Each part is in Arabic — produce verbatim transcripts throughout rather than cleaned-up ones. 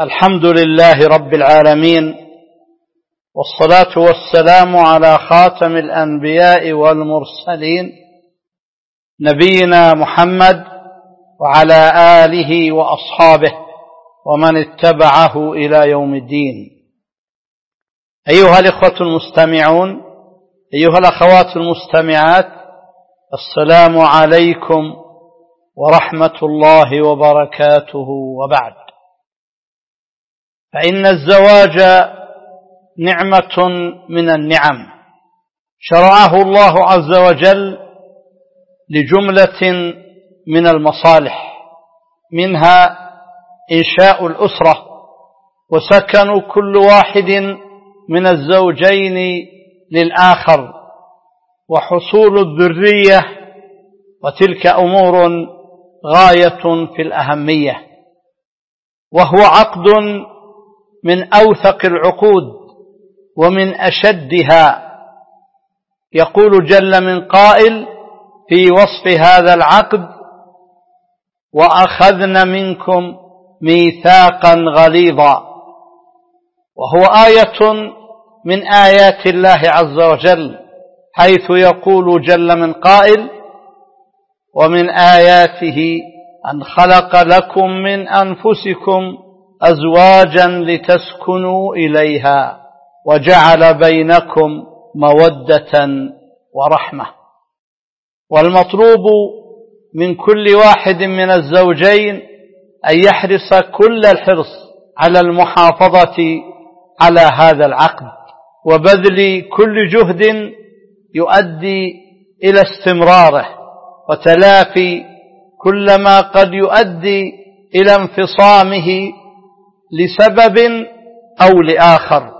الحمد لله رب العالمين، والصلاة والسلام على خاتم الأنبياء والمرسلين نبينا محمد وعلى آله وأصحابه ومن اتبعه إلى يوم الدين. أيها الإخوة المستمعون، أيها الأخوات المستمعات، السلام عليكم ورحمة الله وبركاته. وبعد، فإن الزواج نعمة من النعم شرعه الله عز وجل لجملة من المصالح، منها إنشاء الأسرة وسكن كل واحد من الزوجين للآخر وحصول الذرية، وتلك أمور غاية في الأهمية، وهو عقد من أوثق العقود ومن أشدها. يقول جل من قائل في وصف هذا العقد: وأخذن منكم ميثاقا غليظا، وهو آية من آيات الله عز وجل، حيث يقول جل من قائل: ومن آياته أن خلق لكم من أنفسكم أزواجا لتسكنوا إليها وجعل بينكم مودة ورحمة. والمطلوب من كل واحد من الزوجين أن يحرص كل الحرص على المحافظة على هذا العقد، وبذل كل جهد يؤدي إلى استمراره، وتلافي كل ما قد يؤدي إلى انفصامه لسبب أو لآخر.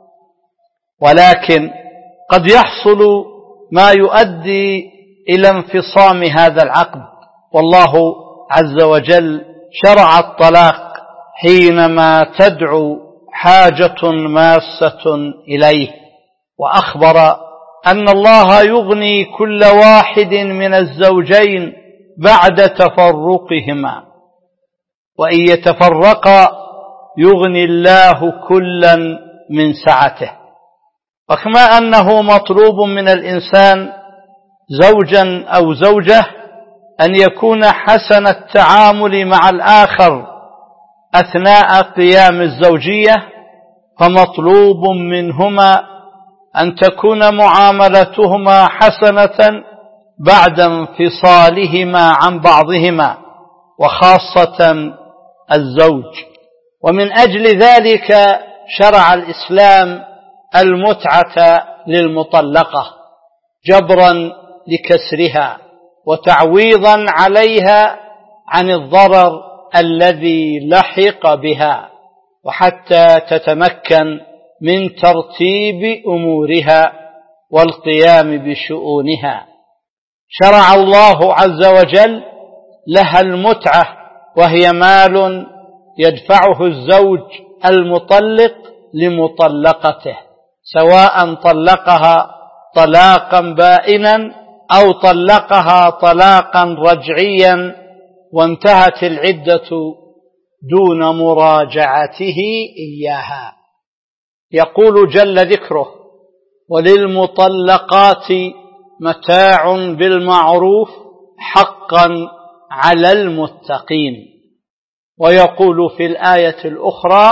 ولكن قد يحصل ما يؤدي إلى انفصام هذا العقد، والله عز وجل شرع الطلاق حينما تدعو حاجة ماسة إليه، وأخبر أن الله يغني كل واحد من الزوجين بعد تفرقهما، وإن يتفرقا يغني الله كلا من سعته. وكما أنه مطلوب من الإنسان زوجا أو زوجة أن يكون حسن التعامل مع الآخر أثناء قيام الزوجية، فمطلوب منهما أن تكون معاملتهما حسنة بعد انفصالهما عن بعضهما، وخاصة الزوج. ومن أجل ذلك شرع الإسلام المتعة للمطلقة جبرا لكسرها وتعويضا عليها عن الضرر الذي لحق بها، وحتى تتمكن من ترتيب أمورها والقيام بشؤونها. شرع الله عز وجل لها المتعة، وهي مال يدفعه الزوج المطلق لمطلقته، سواء طلقها طلاقا بائنا أو طلقها طلاقا رجعيا وانتهت العدة دون مراجعته إياها. يقول جل ذكره: وللمطلقات متاع بالمعروف حقا على المتقين. ويقول في الآية الأخرى: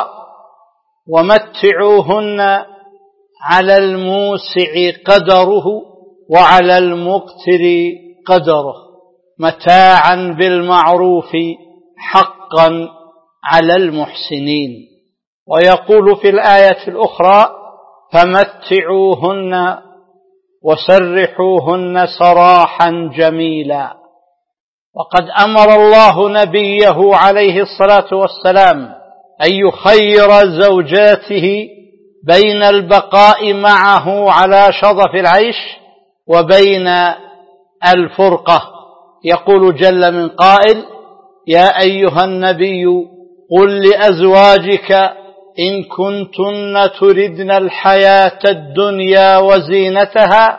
ومتعوهن على الموسع قدره وعلى المقتر قدره متاعا بالمعروف حقا على المحسنين. ويقول في الآية الأخرى: فمتعوهن وسرحوهن سراحا جميلا. وقد أمر الله نبيه عليه الصلاة والسلام أن يخير زوجاته بين البقاء معه على شظف العيش وبين الفرقة. يقول جل من قائل: يا أيها النبي قل لأزواجك إن كنتن تردن الحياة الدنيا وزينتها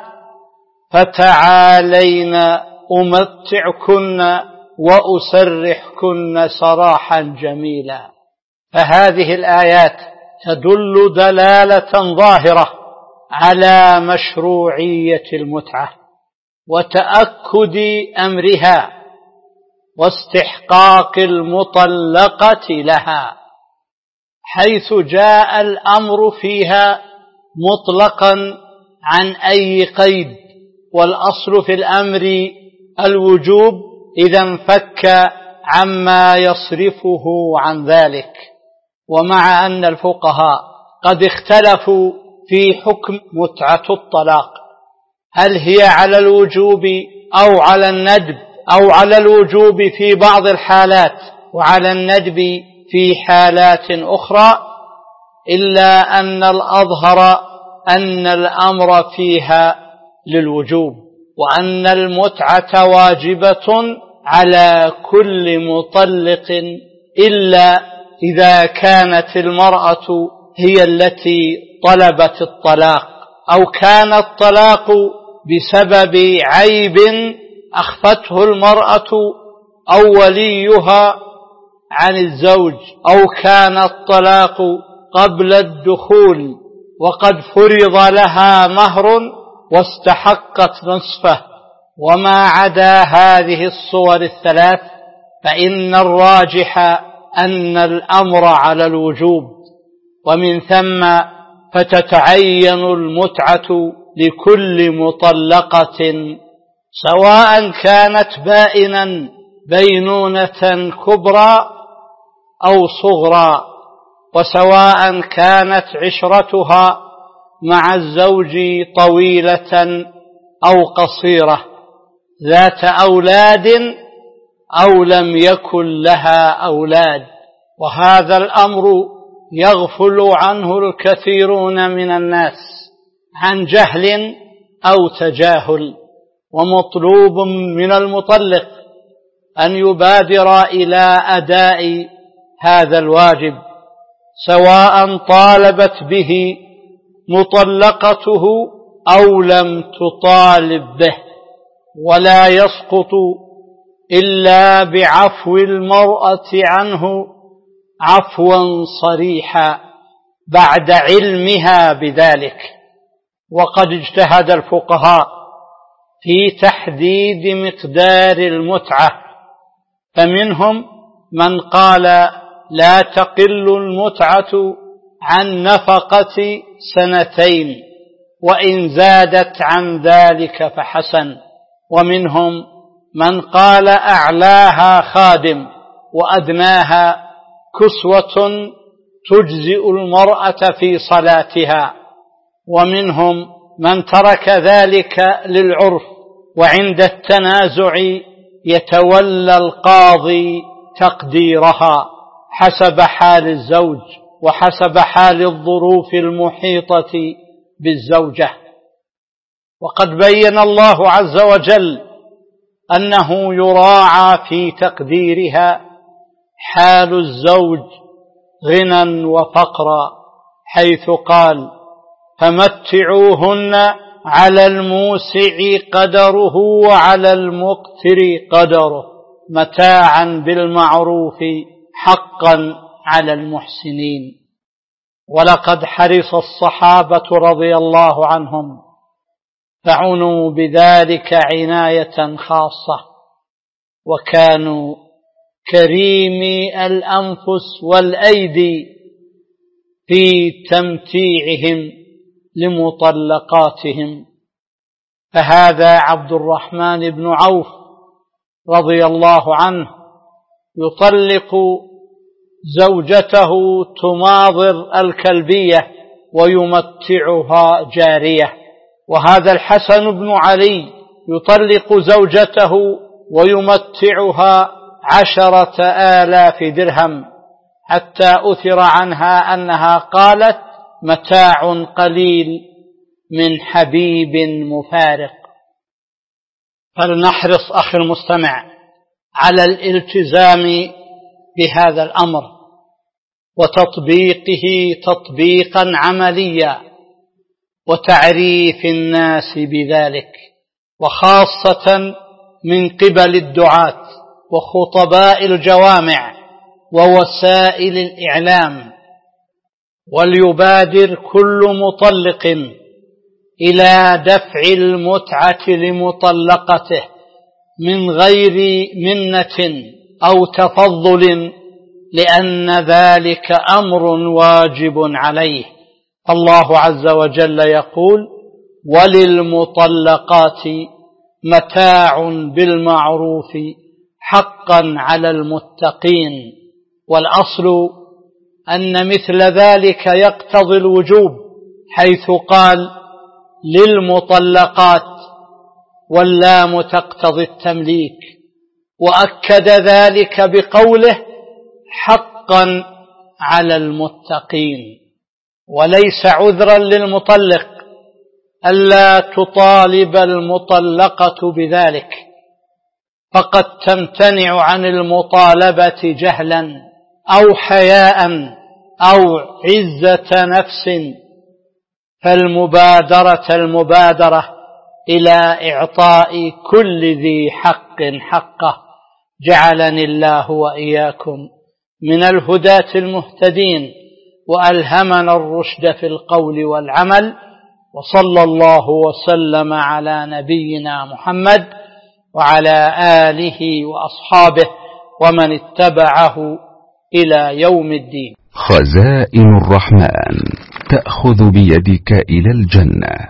فتعالين أمتعكن وأسرحكن سراحا جميلا. فهذه الآيات تدل دلالة ظاهرة على مشروعية المتعة وتأكد أمرها واستحقاق المطلقة لها، حيث جاء الأمر فيها مطلقا عن أي قيد، والأصل في الأمر الوجوب إذا انفك عما يصرفه عن ذلك. ومع أن الفقهاء قد اختلفوا في حكم متعة الطلاق، هل هي على الوجوب أو على الندب، أو على الوجوب في بعض الحالات وعلى الندب في حالات أخرى، إلا أن الأظهر أن الأمر فيها للوجوب، وأن المتعة واجبة على كل مطلق إلا إذا كانت المرأة هي التي طلبت الطلاق، أو كان الطلاق بسبب عيب أخفته المرأة أو وليها عن الزوج، أو كان الطلاق قبل الدخول وقد فرض لها مهر واستحقت نصفه. وما عدا هذه الصور الثلاث فإن الراجح أن الأمر على الوجوب، ومن ثم فتتعين المتعة لكل مطلقة سواء كانت بائنا بينونة كبرى أو صغرى، وسواء كانت عشرتها مع الزوج طويلة أو قصيرة، ذات أولاد أو لم يكن لها أولاد. وهذا الأمر يغفل عنه الكثيرون من الناس عن جهل أو تجاهل، ومطلوب من المطلق أن يبادر إلى أداء هذا الواجب، سواء طالبت به مطلقته أو لم تطالب به، ولا يسقط إلا بعفو المرأة عنه عفوا صريحا بعد علمها بذلك. وقد اجتهد الفقهاء في تحديد مقدار المتعة، فمنهم من قال لا تقل المتعة عن نفقة سنتين، وإن زادت عن ذلك فحسن، ومنهم من قال أعلاها خادم وأدناها كسوة تجزئ المرأة في صلاتها، ومنهم من ترك ذلك للعرف، وعند التنازع يتولى القاضي تقديرها حسب حال الزوج وحسب حال الظروف المحيطة بالزوجة. وقد بين الله عز وجل أنه يراعى في تقديرها حال الزوج غنى وفقرا، حيث قال فمتعوهن على الموسع قدره وعلى المقتر قدره متاعا بالمعروف حقا على المحسنين. ولقد حرص الصحابة رضي الله عنهم فعنوا بذلك عناية خاصة، وكانوا كريمي الأنفس والأيدي في تمتيعهم لمطلقاتهم. فهذا عبد الرحمن بن عوف رضي الله عنه يطلق زوجته تماضر الكلبية ويمتعها جارية، وهذا الحسن بن علي يطلق زوجته ويمتعها عشرة آلاف درهم، حتى أثر عنها أنها قالت متاع قليل من حبيب مفارق. فلنحرص أخي المستمع على الالتزام بهذا الأمر وتطبيقه تطبيقا عمليا، وتعريف الناس بذلك، وخاصة من قبل الدعاة وخطباء الجوامع ووسائل الإعلام، وليبادر كل مطلق إلى دفع المتعة لمطلقته من غير منة أو تفضل، لأن ذلك أمر واجب عليه. الله عز وجل يقول: وللمطلقات متاع بالمعروف حقا على المتقين. والأصل أن مثل ذلك يقتضي الوجوب، حيث قال للمطلقات واللام تقتضي التمليك، وأكد ذلك بقوله حقا على المتقين. وليس عذرا للمطلق ألا تطالب المطلقة بذلك، فقد تمتنع عن المطالبة جهلا أو حياء أو عزة نفس، فالمبادرة المبادرة إلى إعطاء كل ذي حق حقه. جعلني الله وإياكم من الهداة المهتدين، وألهمنا الرشد في القول والعمل، وصلى الله وسلم على نبينا محمد وعلى آله وأصحابه ومن اتبعه إلى يوم الدين. خزائن الرحمن تأخذ بيدك إلى الجنة.